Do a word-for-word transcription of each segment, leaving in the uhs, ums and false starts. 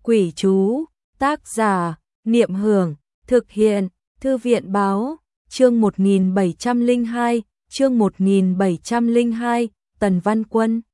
Quỷ chú, tác giả, Niệm Hưởng, thực hiện, Thư viện báo, chương một nghìn bảy trăm lẻ hai, chương một nghìn bảy trăm lẻ hai, Tần Văn Quân.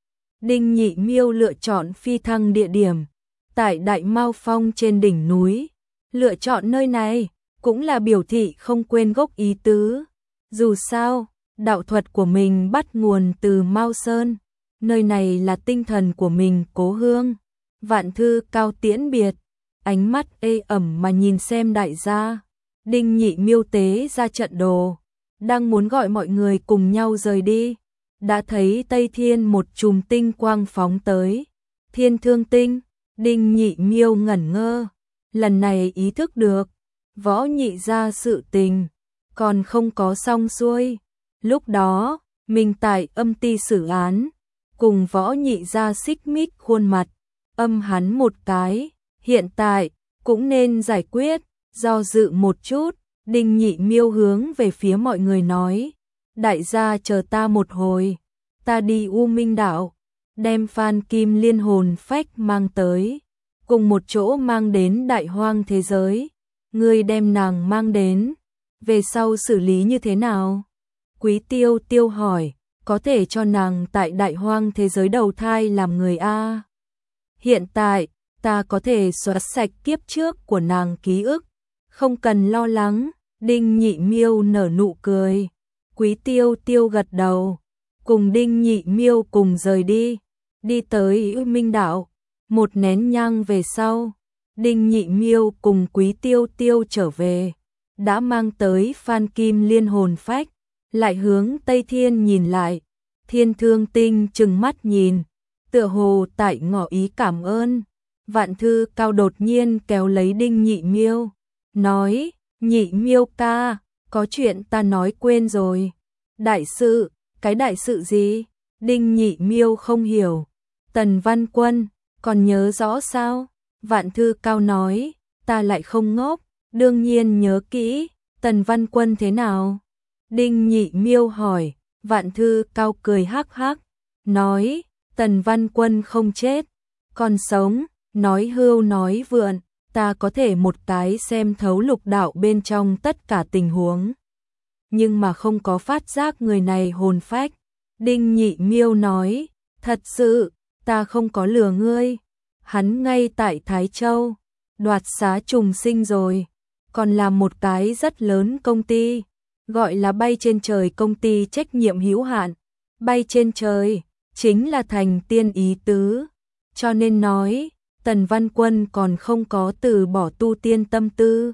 Đinh Nhị Miêu lựa chọn phi thăng địa điểm, tại Đại Mao Phong trên đỉnh núi. Lựa chọn nơi này, cũng là biểu thị không quên gốc ý tứ. Dù sao, đạo thuật của mình bắt nguồn từ Mao Sơn. Nơi này là tinh thần của mình cố hương. Vạn Thư Cao tiễn biệt, ánh mắt ê ẩm mà nhìn xem đại gia. Đinh Nhị Miêu tế ra trận đồ, đang muốn gọi mọi người cùng nhau rời đi. Đã thấy Tây Thiên một chùm tinh quang phóng tới. Thiên Thương Tinh. Đinh Nhị Miêu ngẩn ngơ, lần này ý thức được, Võ Nhị gia sự tình còn không có xong xuôi. Lúc đó, mình tại âm ty xử án, cùng Võ Nhị gia xích mích khuôn mặt, âm hắn một cái, hiện tại cũng nên giải quyết. Do dự một chút, Đinh Nhị Miêu hướng về phía mọi người nói, đại gia chờ ta một hồi, ta đi U Minh Đảo, đem Phan Kim Liên hồn phách mang tới, cùng một chỗ mang đến Đại Hoang thế giới. Ngươi đem nàng mang đến, về sau xử lý như thế nào? Quý Tiêu Tiêu hỏi, có thể cho nàng tại Đại Hoang thế giới đầu thai làm người a? Hiện tại, ta có thể xóa sạch kiếp trước của nàng ký ức, không cần lo lắng. Đinh Nhị Miêu nở nụ cười. Quý Tiêu Tiêu gật đầu, cùng Đinh Nhị Miêu cùng rời đi, đi tới U Minh Đảo. Một nén nhang về sau, Đinh Nhị Miêu cùng Quý Tiêu Tiêu trở về, đã mang tới Phan Kim Liên hồn phách, lại hướng Tây Thiên nhìn lại. Thiên Thương Tinh trừng mắt nhìn, tựa hồ tại ngỏ ý cảm ơn. Vạn Thư Cao đột nhiên kéo lấy Đinh Nhị Miêu, nói, Nhị Miêu ca, có chuyện ta nói quên rồi. Đại sự, cái đại sự gì? Đinh Nhị Miêu không hiểu. Tần Văn Quân, còn nhớ rõ sao? Vạn Thư Cao nói, ta lại không ngốc, đương nhiên nhớ kỹ. Tần Văn Quân thế nào? Đinh Nhị Miêu hỏi. Vạn Thư Cao cười hắc hắc, nói, Tần Văn Quân không chết, còn sống. Nói hưu nói vượn, ta có thể một cái xem thấu lục đạo bên trong tất cả tình huống, nhưng mà không có phát giác người này hồn phách. Đinh Nhị Miêu nói, thật sự, ta không có lừa ngươi, hắn ngay tại Thái Châu, đoạt xá trùng sinh rồi, còn làm một cái rất lớn công ty, gọi là Bay Trên Trời công ty trách nhiệm hữu hạn. Bay trên trời, chính là thành tiên ý tứ, cho nên nói, Tần Văn Quân còn không có từ bỏ tu tiên tâm tư.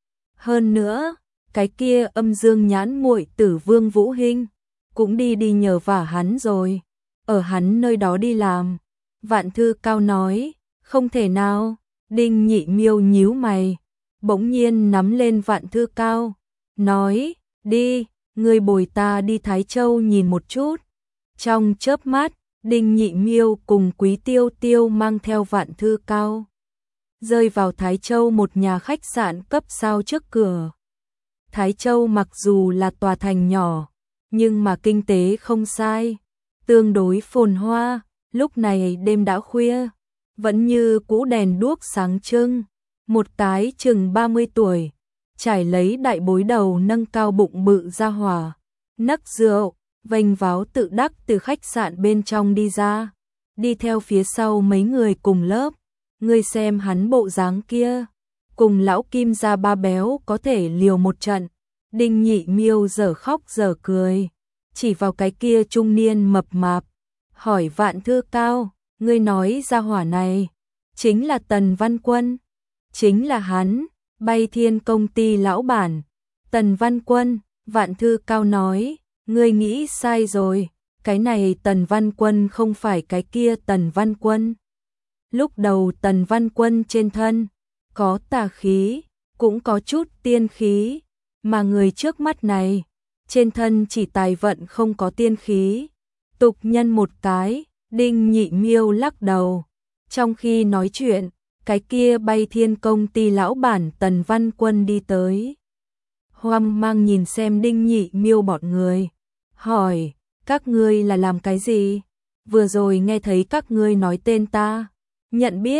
Hơn nữa, cái kia âm dương nhãn muội tử Vương Vũ Hinh cũng đi đi nhờ vả hắn rồi, ở hắn nơi đó đi làm. Vạn Thư Cao nói, không thể nào. Đinh Nhị Miêu nhíu mày, bỗng nhiên nắm lên Vạn Thư Cao, nói, đi, ngươi bồi ta đi Thái Châu nhìn một chút. Trong chớp mắt, Đinh Nhị Miêu cùng Quý Tiêu Tiêu mang theo Vạn Thư Cao, rơi vào Thái Châu một nhà khách sạn cấp sao trước cửa. Thái Châu mặc dù là tòa thành nhỏ, nhưng mà kinh tế không sai, tương đối phồn hoa. Lúc này đêm đã khuya, vẫn như cũ đèn đuốc sáng trưng. Một cái chừng ba mươi tuổi, trải lấy đại bối đầu nâng cao bụng bự ra hỏa, nấc rượu, vênh váo tự đắc từ khách sạn bên trong đi ra, đi theo phía sau mấy người cùng lớp. Ngươi xem hắn bộ dáng kia, cùng lão Kim gia ba béo có thể liều một trận. Đinh Nhị Miêu dở khóc dở cười, chỉ vào cái kia trung niên mập mạp, hỏi Vạn Thư Cao, ngươi nói ra hỏa này chính là Tần Văn Quân? Chính là hắn, Bay Thiên công ty lão bản, Tần Văn Quân. Vạn Thư Cao nói, ngươi nghĩ sai rồi, cái này Tần Văn Quân không phải cái kia Tần Văn Quân. Lúc đầu Tần Văn Quân trên thân có tà khí, cũng có chút tiên khí, mà người trước mắt này trên thân chỉ tài vận không có tiên khí. Tục nhân một cái. Đinh Nhị Miêu lắc đầu. Trong khi nói chuyện, cái kia Bay Thiên công ty lão bản Tần Văn Quân đi tới, hoang mang nhìn xem Đinh Nhị Miêu bọn người, hỏi, các ngươi là làm cái gì? Vừa rồi nghe thấy các ngươi nói tên ta, nhận biết.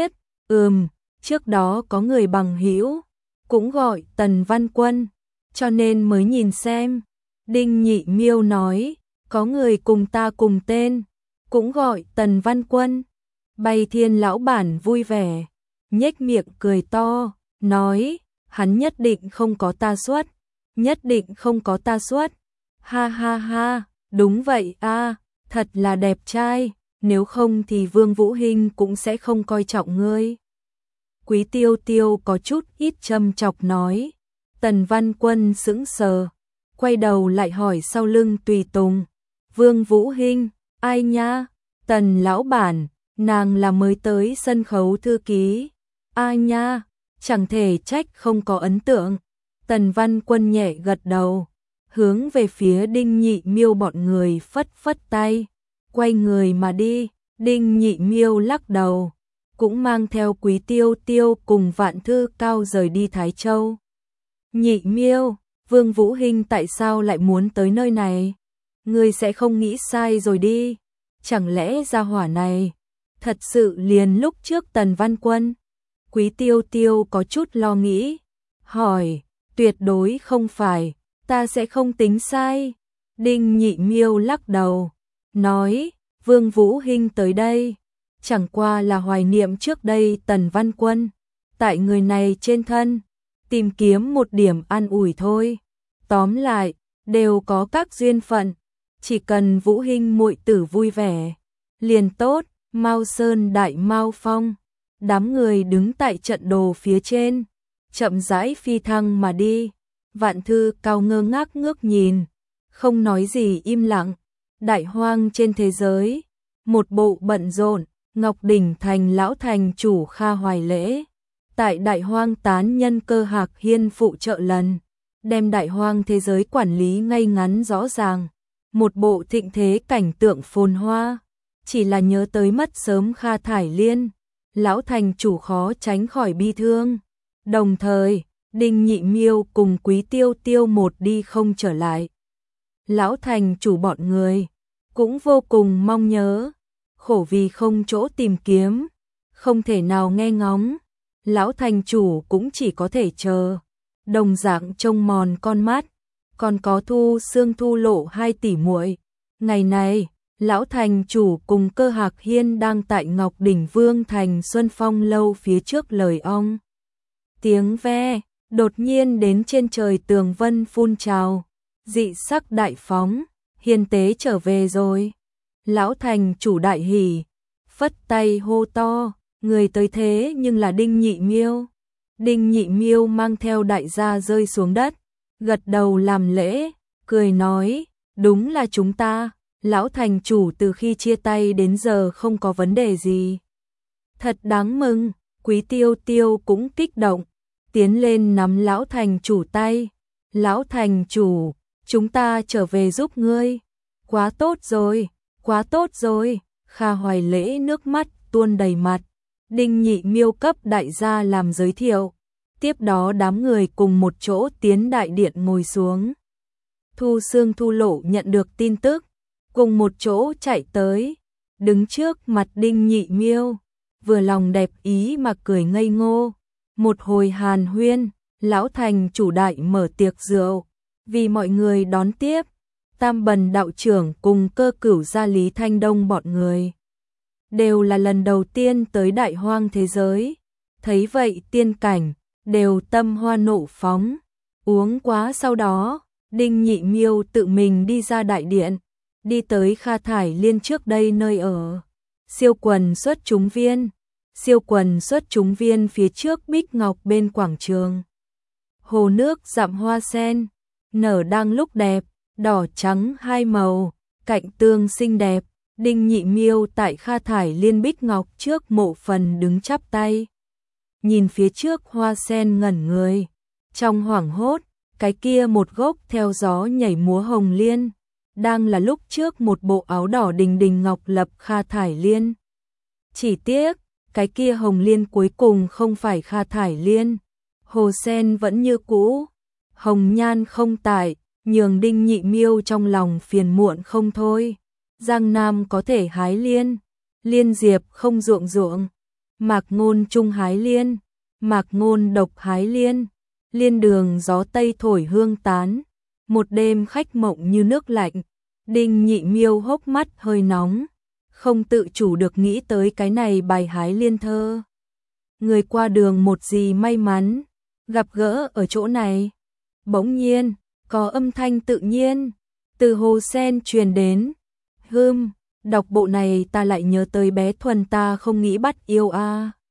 Ừm, trước đó có người bằng hữu cũng gọi Tần Văn Quân, cho nên mới nhìn xem. Đinh Nhị Miêu nói, có người cùng ta cùng tên, cũng gọi Tần Văn Quân. Bày Thiên lão bản vui vẻ, nhếch miệng cười to, nói, hắn nhất định không có ta suất, nhất định không có ta suất. Ha ha ha, đúng vậy a, thật là đẹp trai, nếu không thì Vương Vũ Hinh cũng sẽ không coi trọng ngươi. Quý Tiêu Tiêu có chút ít châm chọc nói. Tần Văn Quân sững sờ, quay đầu lại hỏi sau lưng tùy tùng. Vương Vũ Hinh, ai nha? Tần lão bản, nàng là mới tới sân khấu thư ký. Ai nha, chẳng thể trách không có ấn tượng. Tần Văn Quân nhẹ gật đầu, hướng về phía Đinh Nhị Miêu bọn người phất phất tay, quay người mà đi. Đinh Nhị Miêu lắc đầu, cũng mang theo Quý Tiêu Tiêu cùng Vạn Thư Cao rời đi Thái Châu. Nhị Miêu, Vương Vũ Hinh tại sao lại muốn tới nơi này? Ngươi sẽ không nghĩ sai rồi đi. Chẳng lẽ gia hỏa này thật sự liền lúc trước Tần Văn Quân? Quý Tiêu Tiêu có chút lo nghĩ, hỏi, tuyệt đối không phải, ta sẽ không tính sai. Đinh Nhị Miêu lắc đầu, nói, Vương Vũ Hinh tới đây, chẳng qua là hoài niệm trước đây Tần Văn Quân, tại người này trên thân, tìm kiếm một điểm an ủi thôi. Tóm lại, đều có các duyên phận, chỉ cần Vũ Hinh muội tử vui vẻ, liền tốt. Mao Sơn Đại Mao Phong, đám người đứng tại trận đồ phía trên, chậm rãi phi thăng mà đi. Vạn Thư Cao ngơ ngác ngước nhìn, không nói gì im lặng. Đại hoang trên thế giới, một bộ bận rộn, Ngọc Đỉnh thành lão thành chủ Kha Hoài Lễ, tại Đại hoang tán nhân Cơ Hạc Hiên phụ trợ lần, đem Đại hoang thế giới quản lý ngay ngắn rõ ràng, một bộ thịnh thế cảnh tượng phồn hoa. Chỉ là nhớ tới mất sớm Kha Thải Liên, lão thành chủ khó tránh khỏi bi thương. Đồng thời, Đinh Nhị Miêu cùng Quý Tiêu Tiêu một đi không trở lại. Lão thành chủ bọn người cũng vô cùng mong nhớ, khổ vì không chỗ tìm kiếm, không thể nào nghe ngóng. Lão thành chủ cũng chỉ có thể chờ, đồng dạng trông mòn con mắt. Còn có Thu Xương Thu Lộ hai tỷ muội. Ngày này, lão thành chủ cùng Cơ Hạc Hiên đang tại Ngọc Đỉnh Vương thành Xuân Phong lâu phía trước lời ong. Tiếng ve, đột nhiên đến trên trời tường vân phun trào, dị sắc đại phóng, hiền tế trở về rồi. Lão thành chủ đại hỉ, phất tay hô to, người tới thế nhưng là Đinh Nhị Miêu. Đinh Nhị Miêu mang theo đại gia rơi xuống đất, gật đầu làm lễ, cười nói, đúng là chúng ta. Lão thành chủ từ khi chia tay đến giờ không có vấn đề gì. Thật đáng mừng. Quý Tiêu Tiêu cũng kích động, tiến lên nắm lão thành chủ tay. Lão thành chủ, chúng ta trở về giúp ngươi. Quá tốt rồi, quá tốt rồi. Kha Hoài Lễ nước mắt tuôn đầy mặt. Đinh Nhị Miêu cấp đại gia làm giới thiệu. Tiếp đó đám người cùng một chỗ tiến đại điện ngồi xuống. Thu Xương Thu Lộ nhận được tin tức, cùng một chỗ chạy tới, đứng trước mặt Đinh Nhị Miêu, vừa lòng đẹp ý mà cười ngây ngô. Một hồi hàn huyên, lão thành chủ đại mở tiệc rượu, vì mọi người đón tiếp. Tam Bần đạo trưởng cùng Cơ Cửu gia Lý Thanh Đông bọn người đều là lần đầu tiên tới đại hoang thế giới, thấy vậy tiên cảnh đều tâm hoa nộ phóng. Uống quá sau đó, Đinh Nhị Miêu tự mình đi ra đại điện, đi tới Kha Thải Liên trước đây nơi ở. Siêu quần xuất chúng viên, siêu quần xuất chúng viên phía trước bích ngọc bên quảng trường. Hồ nước dặm hoa sen, nở đang lúc đẹp, đỏ trắng hai màu, cạnh tương xinh đẹp. Đinh Nhị Miêu tại Kha Thải Liên bích ngọc trước mộ phần đứng chắp tay, nhìn phía trước hoa sen ngẩn người. Trong hoảng hốt, cái kia một gốc theo gió nhảy múa hồng liên, đang là lúc trước một bộ áo đỏ đình đình ngọc lập Kha Thải Liên. Chỉ tiếc, cái kia hồng liên cuối cùng không phải Kha Thải Liên. Hồ sen vẫn như cũ, hồng nhan không tại, nhường Đinh Nhị Miêu trong lòng phiền muộn không thôi. Giang Nam có thể hái liên, liên diệp không ruộng ruộng, Mạc ngôn trung hái liên, mạc ngôn độc hái liên, liên đường gió tây thổi hương tán, một đêm khách mộng như nước lạnh. Đinh Nhị Miêu hốc mắt hơi nóng, không tự chủ được nghĩ tới cái này bài hái liên thơ. Người qua đường một gì may mắn, gặp gỡ ở chỗ này. Bỗng nhiên, có âm thanh tự nhiên, từ hồ sen truyền đến. Hưm, đọc bộ này ta lại nhớ tới bé Thuần ta không nghĩ bắt yêu a. À.